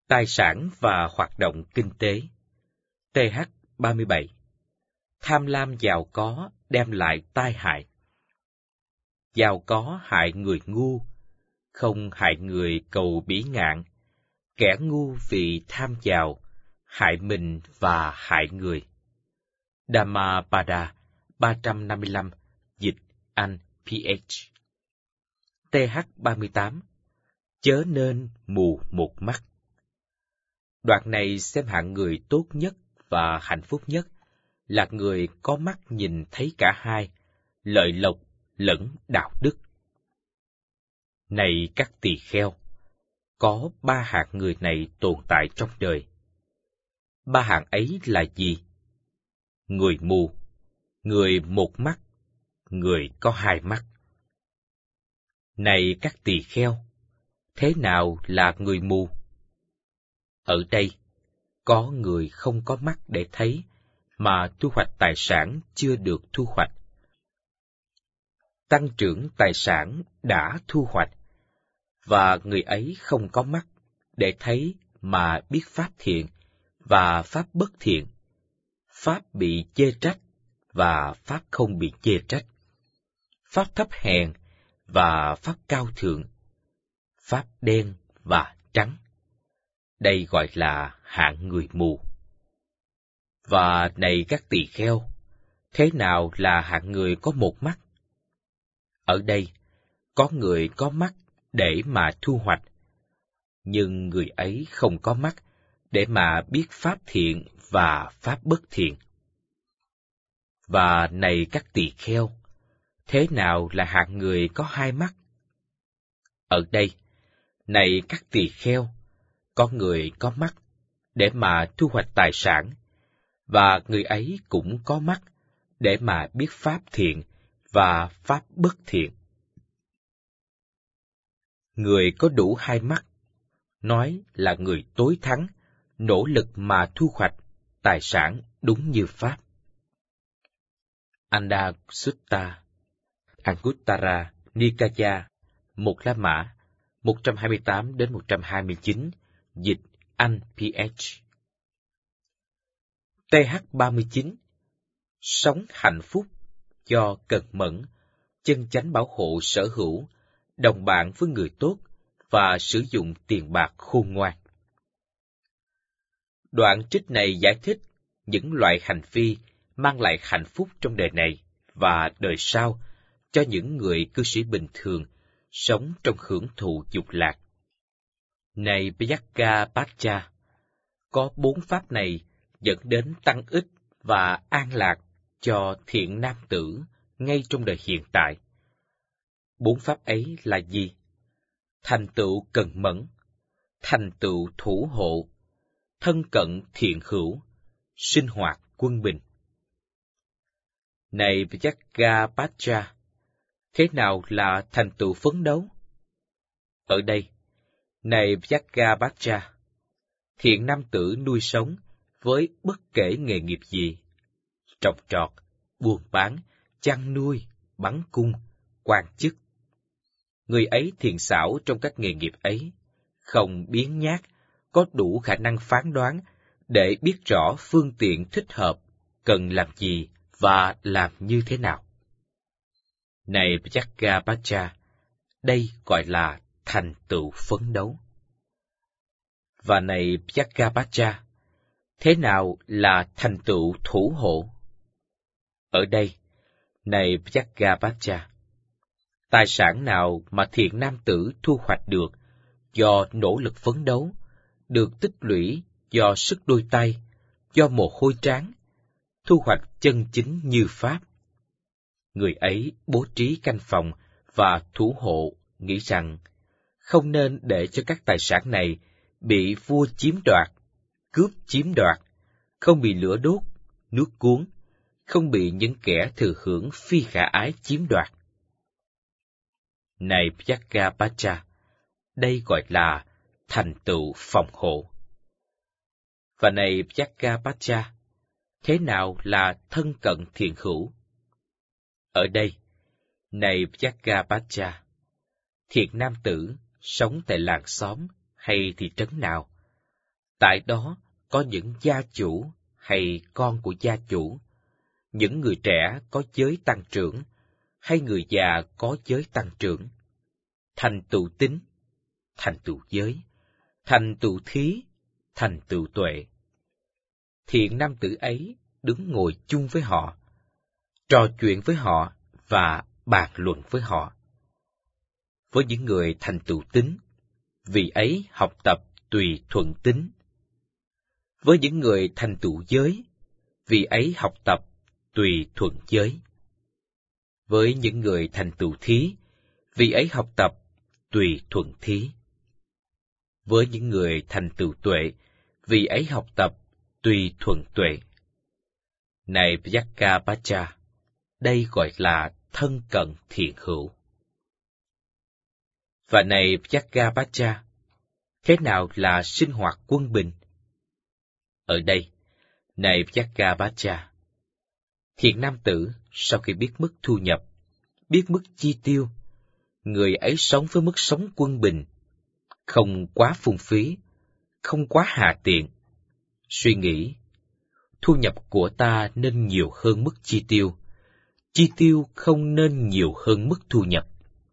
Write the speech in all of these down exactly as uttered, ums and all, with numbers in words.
Tài sản và hoạt động kinh tế. T H ba mươi bảy. Tham lam giàu có đem lại tai hại. Giàu có hại người ngu, không hại người cầu bỉ ngạn. Kẻ ngu vì tham giàu, hại mình và hại người. Dhammapada ba trăm năm mươi lăm, dịch Anh P H. T H ba mươi tám. Chớ nên mù một mắt. Đoạn này xem hạng người tốt nhất và hạnh phúc nhất là người có mắt nhìn thấy cả hai, lợi lộc lẫn đạo đức. Này các tỳ kheo, có ba hạng người này tồn tại trong đời. Ba hạng ấy là gì? Người mù, người một mắt, người có hai mắt. Này các tỳ kheo, thế nào là người mù? Ở đây, có người không có mắt để thấy, mà thu hoạch tài sản chưa được thu hoạch. Tăng trưởng tài sản đã thu hoạch, và người ấy không có mắt để thấy mà biết pháp thiện và pháp bất thiện, pháp bị chê trách và pháp không bị chê trách, pháp thấp hèn và pháp cao thượng, pháp đen và trắng. Đây gọi là hạng người mù. Và này các tỳ kheo, thế nào là hạng người có một mắt? Ở đây, có người có mắt để mà thu hoạch, nhưng người ấy không có mắt để mà biết pháp thiện và pháp bất thiện. Và này các tỳ kheo, thế nào là hạng người có hai mắt? Ở đây, này các tỳ kheo, có người có mắt để mà thu hoạch tài sản, và người ấy cũng có mắt để mà biết pháp thiện và pháp bất thiện. Người có đủ hai mắt, nói là người tối thắng, nỗ lực mà thu hoạch tài sản đúng như pháp. Anda Sutta, Anguttara Nikaya, một La Mã, một trăm hai mươi tám đến một trăm hai mươi chín, dịch Anh P H. T H ba mươi chín. Sống hạnh phúc do cần mẫn, chân chánh bảo hộ sở hữu, đồng bạn với người tốt và sử dụng tiền bạc khôn ngoan. Đoạn trích này giải thích những loại hành vi mang lại hạnh phúc trong đời này và đời sau cho những người cư sĩ bình thường sống trong hưởng thụ dục lạc. Này Vyakkapacha, có bốn pháp này dẫn đến tăng ích và an lạc cho thiện nam tử ngay trong đời hiện tại. Bốn pháp ấy là gì? Thành tựu cần mẫn, thành tựu thủ hộ, thân cận thiện hữu, sinh hoạt quân bình. Này Vyakkapacha, thế nào là thành tựu phấn đấu? Ở đây, này Vyakkapacha, thiện nam tử nuôi sống với bất kể nghề nghiệp gì, trồng trọt, buôn bán, chăn nuôi, bắn cung, quan chức. Người ấy thiện xảo trong các nghề nghiệp ấy, không biếng nhác, có đủ khả năng phán đoán để biết rõ phương tiện thích hợp, cần làm gì và làm như thế nào. Này Vyakkapacha, đây gọi là thành tựu phấn đấu. Và này Vyakkapacha, thế nào là thành tựu thủ hộ? Ở đây, này Vyakkapacha, tài sản nào mà thiện nam tử thu hoạch được do nỗ lực phấn đấu, được tích lũy do sức đôi tay, do mồ hôi trán, thu hoạch chân chính như pháp. Người ấy bố trí canh phòng và thủ hộ, nghĩ rằng không nên để cho các tài sản này bị vua chiếm đoạt, cướp chiếm đoạt, không bị lửa đốt, nước cuốn, không bị những kẻ thừa hưởng phi khả ái chiếm đoạt. Này Vyakkapacha, đây gọi là thành tựu phòng hộ. Và này Vyakkapacha, thế nào là thân cận thiện hữu? Ở đây, này Vyakkapacha, thiện nam tử sống tại làng xóm hay thị trấn nào, Tại đó có những gia chủ hay con của gia chủ, những người trẻ có giới tăng trưởng, hay người già có giới tăng trưởng, thành tựu tín, thành tựu giới, thành tựu thí, thành tựu tuệ. Thiện nam tử ấy đứng ngồi chung với họ, trò chuyện với họ và bàn luận với họ. Với những người thành tựu tín, vị ấy học tập tùy thuận tín. Với những người thành tựu giới, vị ấy học tập tùy thuận giới. Với những người thành tựu thí, vị ấy học tập tùy thuận thí. Với những người thành tựu tuệ, vị ấy học tập tùy thuận tuệ. Này Vyakkapacha, đây gọi là thân cận thiện hữu. Và này Vyakkapacha, thế nào là sinh hoạt quân bình? Ở đây, này Vyakkapacha, thiện nam tử sau khi biết mức thu nhập, biết mức chi tiêu, người ấy sống với mức sống quân bình, không quá phung phí, không quá hà tiện. Suy nghĩ, thu nhập của ta nên nhiều hơn mức chi tiêu, chi tiêu không nên nhiều hơn mức thu nhập.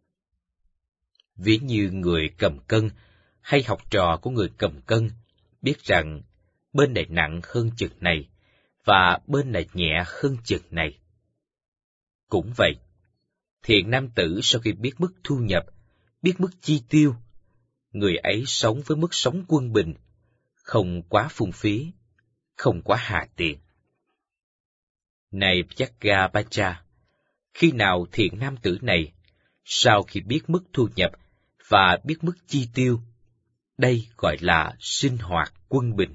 Ví như người cầm cân hay học trò của người cầm cân biết rằng bên này nặng hơn chừng này và bên này nhẹ hơn chừng này. Cũng vậy, thiện nam tử sau khi biết mức thu nhập, biết mức chi tiêu, người ấy sống với mức sống quân bình, không quá phung phí, không quá hà tiện. Này Vyakkapacha, khi nào thiện nam tử này, sau khi biết mức thu nhập và biết mức chi tiêu, đây gọi là sinh hoạt quân bình.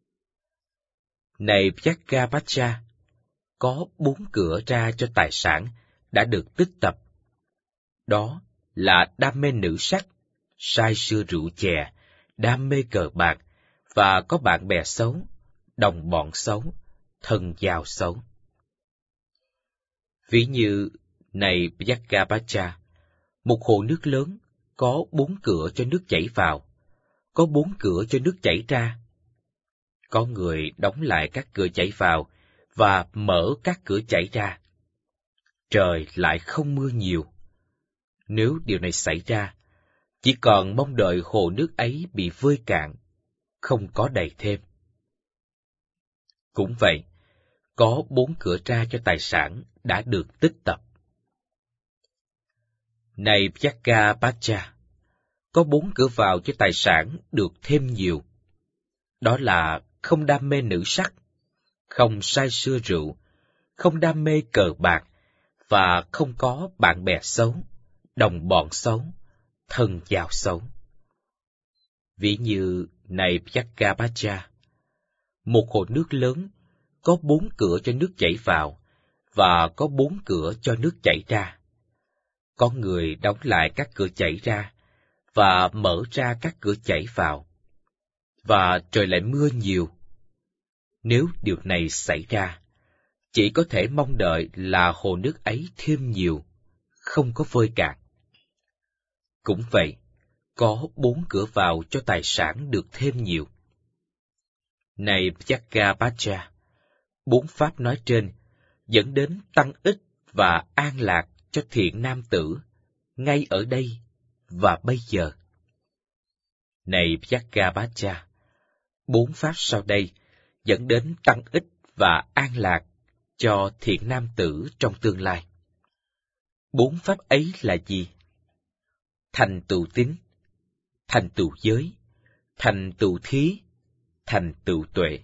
Này Vyakkapacha, có bốn cửa ra cho tài sản đã được tích tập. Đó là đam mê nữ sắc, say sưa rượu chè, đam mê cờ bạc, và có bạn bè xấu, đồng bọn xấu, thân giao xấu. Ví như, này Vyakkapacha, một hồ nước lớn có bốn cửa cho nước chảy vào, có bốn cửa cho nước chảy ra. Có người đóng lại các cửa chảy vào và mở các cửa chảy ra. Trời lại không mưa nhiều. Nếu điều này xảy ra, chỉ còn mong đợi hồ nước ấy bị vơi cạn, không có đầy thêm. Cũng vậy, có bốn cửa ra cho tài sản đã được tích tập. Này Vyakkapacha, có bốn cửa vào cho tài sản được thêm nhiều. Đó là không đam mê nữ sắc, không say sưa rượu, không đam mê cờ bạc, và không có bạn bè xấu, đồng bọn xấu, thân giao xấu. Ví như, này Vyakkapacha, một hồ nước lớn có bốn cửa cho nước chảy vào, và có bốn cửa cho nước chảy ra. Có người đóng lại các cửa chảy ra, và mở ra các cửa chảy vào. Và trời lại mưa nhiều. Nếu điều này xảy ra, chỉ có thể mong đợi là hồ nước ấy thêm nhiều, không có vơi cạn. Cũng vậy, có bốn cửa vào cho tài sản được thêm nhiều. Này Vyakkapacha, bốn pháp nói trên dẫn đến tăng ích và an lạc cho thiện nam tử, ngay ở đây và bây giờ. Này Vyakkapacha, bốn pháp sau đây dẫn đến tăng ích và an lạc cho thiện nam tử trong tương lai. Bốn pháp ấy là gì? Thành tựu tín, thành tựu giới, thành tựu thí, thành tựu tuệ.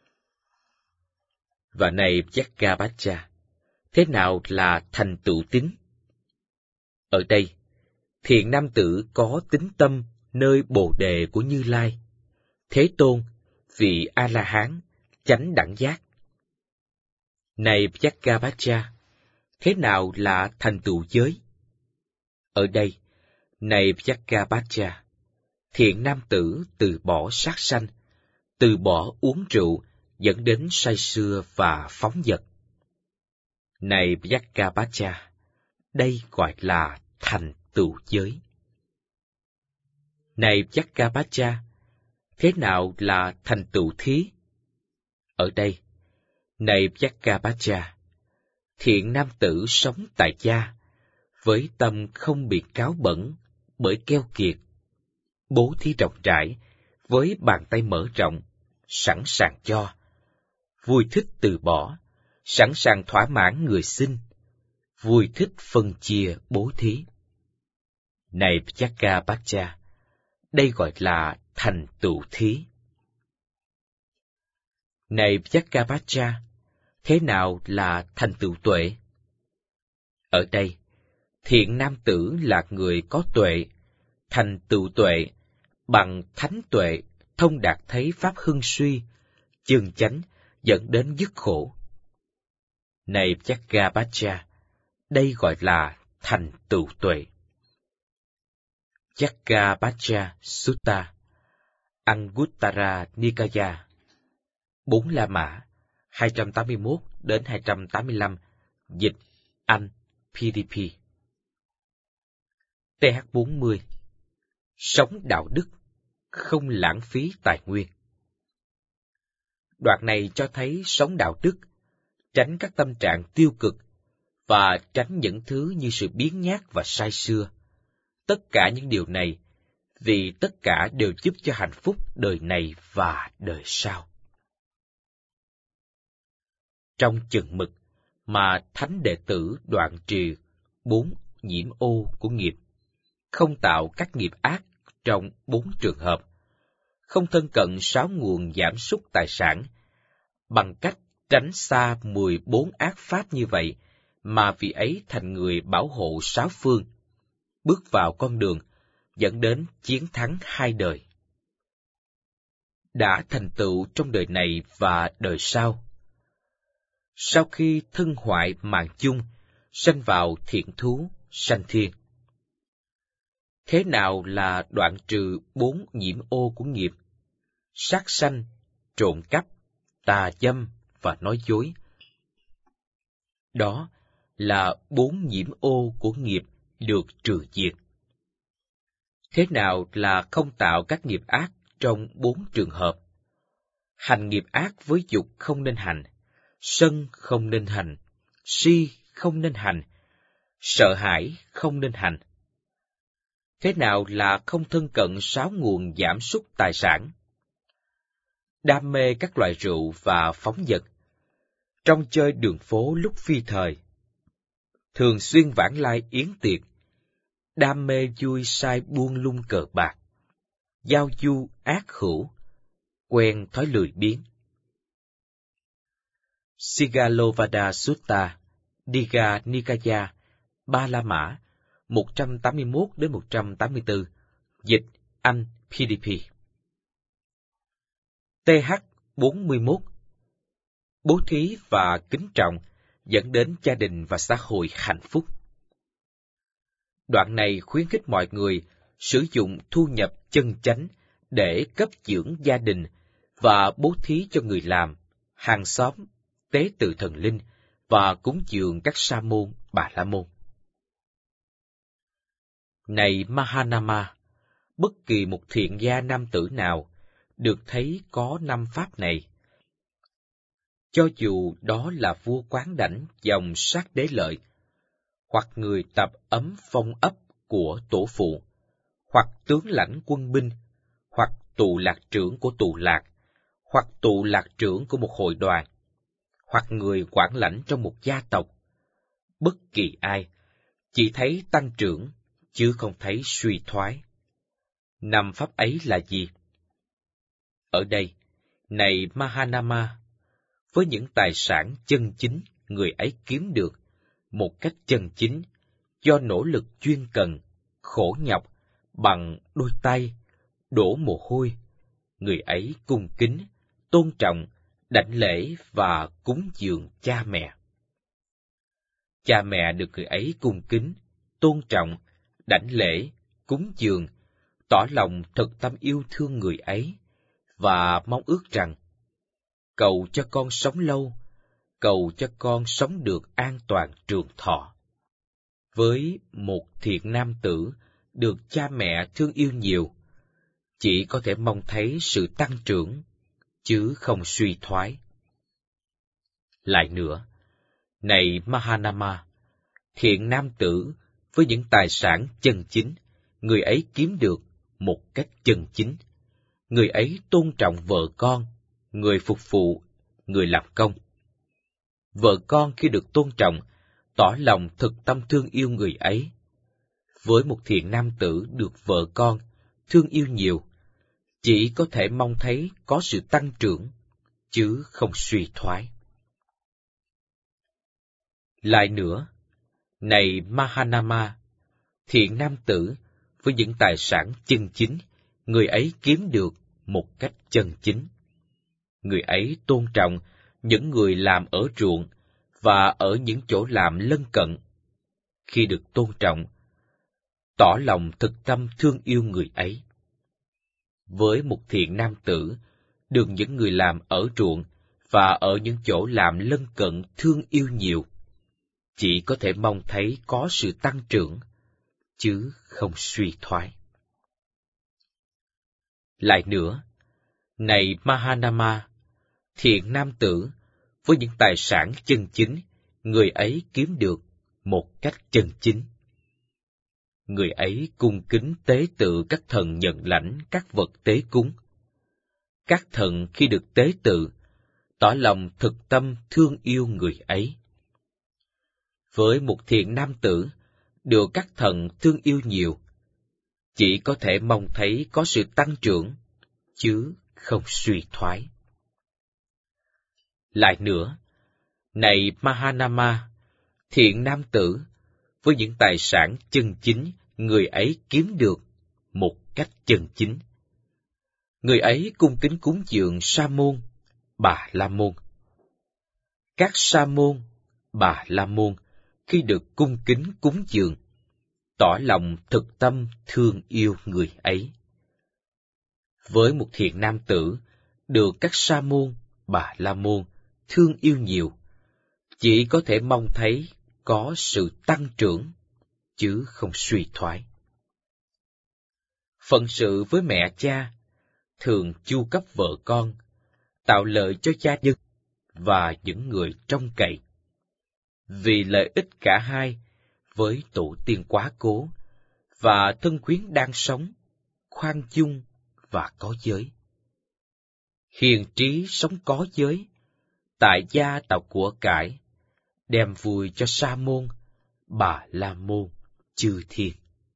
Và này Vyakkapacha, thế nào là thành tựu tín? Ở đây, thiện nam tử có tín tâm nơi bồ đề của Như Lai, Thế Tôn, vị A-la-hán, chánh đẳng giác. Này Vyakkapacha, thế nào là thành tựu giới? Ở đây, này Vyakkapacha, thiện nam tử từ bỏ sát sanh, từ bỏ uống rượu dẫn đến say sưa và phóng dật. Này Vyakkapacha, đây gọi là thành tựu giới. Này Vyakkapacha, Thế nào là thành tựu thí? Ở đây, này Jaggabajja, thiện nam tử sống tại gia, với tâm không bị cáo bẩn bởi keo kiệt, bố thí rộng rãi, với bàn tay mở rộng, sẵn sàng cho, vui thích từ bỏ, sẵn sàng thỏa mãn người xin, vui thích phân chia bố thí. Này Jaggabajja, đây gọi là thành tựu thí. Này Jaggabajja, thế nào là thành tựu tuệ? Ở đây, thiện nam tử là người có tuệ, thành tựu tuệ, bằng thánh tuệ, thông đạt thấy pháp hưng suy, chân chánh, dẫn đến dứt khổ. Này Jaggabajja, đây gọi là thành tựu tuệ. Jaggabajja Sutta, Anguttara Nikaya, bốn La Mã, hai trăm tám mươi mốt đến hai trăm tám mươi lăm, dịch Anh, pê đê pê. tê hát bốn mươi. Sống đạo đức, không lãng phí tài nguyên. Đoạn này cho thấy sống đạo đức, tránh các tâm trạng tiêu cực, và tránh những thứ như sự biếng nhác và say sưa. Tất cả những điều này, vì tất cả đều giúp cho hạnh phúc đời này và đời sau. Trong chừng mực mà thánh đệ tử đoạn trừ bốn nhiễm ô của nghiệp, không tạo các nghiệp ác trong bốn trường hợp, không thân cận sáu nguồn giảm sút tài sản, bằng cách tránh xa mười bốn ác pháp như vậy, mà vị ấy thành người bảo hộ sáu phương, bước vào con đường dẫn đến chiến thắng hai đời. Đã thành tựu trong đời này và đời sau. Sau khi thân hoại mạng chung, sanh vào thiện thú, sanh thiên. Thế nào là đoạn trừ bốn nhiễm ô của nghiệp? Sát sanh, trộm cắp, tà dâm và nói dối. Đó là bốn nhiễm ô của nghiệp được trừ diệt. Thế nào là không tạo các nghiệp ác trong bốn trường hợp? Hành nghiệp ác với dục không nên hành, sân không nên hành, si không nên hành, sợ hãi không nên hành. Thế nào là không thân cận sáu nguồn giảm sút tài sản? Đam mê các loại rượu và phóng dật, trong chơi đường phố lúc phi thời, thường xuyên vãng lai yến tiệc, đam mê vui sai buông lung cờ bạc, giao du ác hữu, quen thói lười biếng. Sigalovada Sutta, Digha Nikaya, Ba La Mã, một trăm tám mươi mốt đến một trăm tám mươi tư, dịch Anh, pê đê pê. tê hát bốn mươi mốt. Bố thí và kính trọng dẫn đến gia đình và xã hội hạnh phúc. Đoạn này khuyến khích mọi người sử dụng thu nhập chân chánh để cấp dưỡng gia đình và bố thí cho người làm, hàng xóm, tế tự thần linh và cúng dường các sa môn, bà la môn. Này Mahanama, bất kỳ một thiện gia nam tử nào được thấy có năm pháp này, cho dù đó là vua Quán Đảnh dòng Sát Đế Lợi, hoặc người tập ấm phong ấp của tổ phụ, hoặc tướng lãnh quân binh, hoặc tù lạc trưởng của tù lạc, hoặc tù lạc trưởng của một hội đoàn, hoặc người quản lãnh trong một gia tộc, bất kỳ ai, chỉ thấy tăng trưởng, chứ không thấy suy thoái. Năm pháp ấy là gì? Ở đây, này Mahanama, với những tài sản chân chính người ấy kiếm được một cách chân chính, do nỗ lực chuyên cần, khổ nhọc, bằng đôi tay, đổ mồ hôi, người ấy cung kính, tôn trọng, đảnh lễ và cúng dường cha mẹ. Cha mẹ được người ấy cung kính, tôn trọng, đảnh lễ, cúng dường, tỏ lòng thật tâm yêu thương người ấy, và mong ước rằng, cầu cho con sống lâu, cầu cho con sống được an toàn trường thọ. Với một thiện nam tử được cha mẹ thương yêu nhiều, chỉ có thể mong thấy sự tăng trưởng, chứ không suy thoái. Lại nữa, này Mahanama, thiện nam tử với những tài sản chân chính, người ấy kiếm được một cách chân chính. Người ấy tôn trọng vợ con, người phục vụ, người làm công. Vợ con khi được tôn trọng, tỏ lòng thực tâm thương yêu người ấy. Với một thiện nam tử được vợ con thương yêu nhiều, chỉ có thể mong thấy có sự tăng trưởng, chứ không suy thoái. Lại nữa, này Mahanama, thiện nam tử với những tài sản chân chính, người ấy kiếm được một cách chân chính. Người ấy tôn trọng những người làm ở ruộng và ở những chỗ làm lân cận. Khi được tôn trọng, tỏ lòng thực tâm thương yêu người ấy. Với một thiện nam tử, được những người làm ở ruộng và ở những chỗ làm lân cận thương yêu nhiều, chỉ có thể mong thấy có sự tăng trưởng, chứ không suy thoái. Lại nữa, này Mahanama, thiện nam tử với những tài sản chân chính, người ấy kiếm được một cách chân chính. Người ấy cung kính tế tự các thần nhận lãnh các vật tế cúng. Các thần khi được tế tự, tỏ lòng thực tâm thương yêu người ấy. Với một thiện nam tử, được các thần thương yêu nhiều, chỉ có thể mong thấy có sự tăng trưởng, chứ không suy thoái. Lại nữa, này Mahanama, thiện nam tử với những tài sản chân chính, người ấy kiếm được một cách chân chính. Người ấy cung kính cúng dường Sa môn, Bà La môn. Các Sa môn, Bà La môn khi được cung kính cúng dường, tỏ lòng thực tâm thương yêu người ấy. Với một thiện nam tử, được các Sa môn, Bà La môn thương yêu nhiều, chỉ có thể mong thấy có sự tăng trưởng, chứ không suy thoái. Phận sự với mẹ cha, thường chu cấp vợ con, tạo lợi cho gia đình và những người trông cậy. Vì lợi ích cả hai, với tổ tiên quá cố, và thân quyến đang sống, khoan dung và có giới. Hiền trí sống có giới, tại gia tạo của cải, đem vui cho Sa môn, Bà La môn, chư thiên.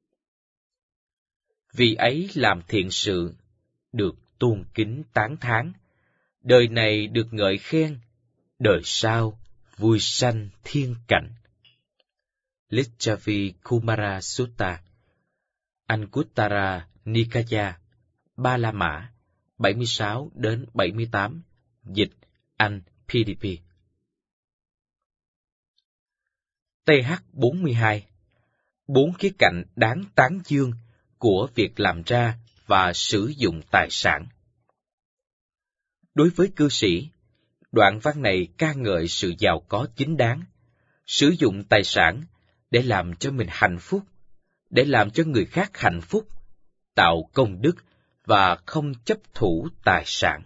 Vì ấy làm thiện sự, được tôn kính tán thán, đời này được ngợi khen, đời sau vui sanh thiên cảnh. Licchavi Kumara Sutta, Anguttara Nikaya, Ba La Mã, bảy mươi sáu đến bảy mươi tám, dịch Anh pê đê pê. T H bốn mươi hai. Bốn khía cạnh đáng tán dương của việc làm ra và sử dụng tài sản. Đối với cư sĩ, đoạn văn này ca ngợi sự giàu có chính đáng, sử dụng tài sản để làm cho mình hạnh phúc, để làm cho người khác hạnh phúc, tạo công đức và không chấp thủ tài sản.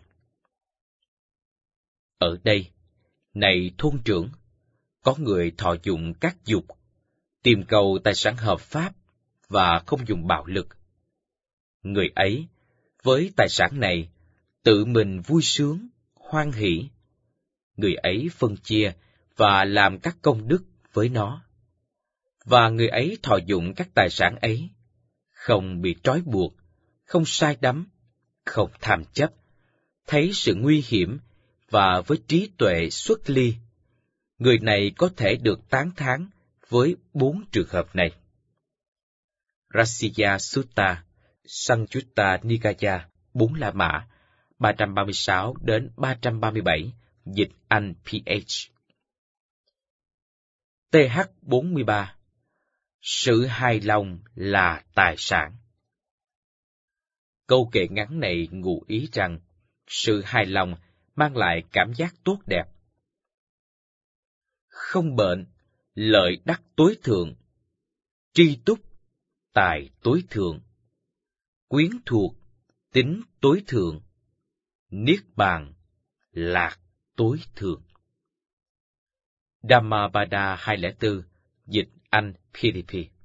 Ở đây, này thôn trưởng, có người thọ dụng các dục, tìm cầu tài sản hợp pháp và không dùng bạo lực. Người ấy, với tài sản này, tự mình vui sướng, hoan hỷ. Người ấy phân chia và làm các công đức với nó. Và người ấy thọ dụng các tài sản ấy, không bị trói buộc, không sai đắm, không tham chấp, thấy sự nguy hiểm và với trí tuệ xuất ly. Người này có thể được tán thán với bốn trường hợp này. Rasiya Sutta, Sanjutta Nikaya, bốn La Mã, ba trăm ba mươi sáu đến ba trăm ba mươi bảy, dịch Anh pê hát. T H bốn mươi ba. Sự hài lòng là tài sản. Câu kệ ngắn này ngụ ý rằng, sự hài lòng mang lại cảm giác tốt đẹp. Không bệnh, lợi đắc tối thượng, tri túc, tài tối thượng, quyến thuộc, tính tối thượng, niết bàn, lạc tối thượng. Dhammapada hai không bốn, dịch Anh P D P.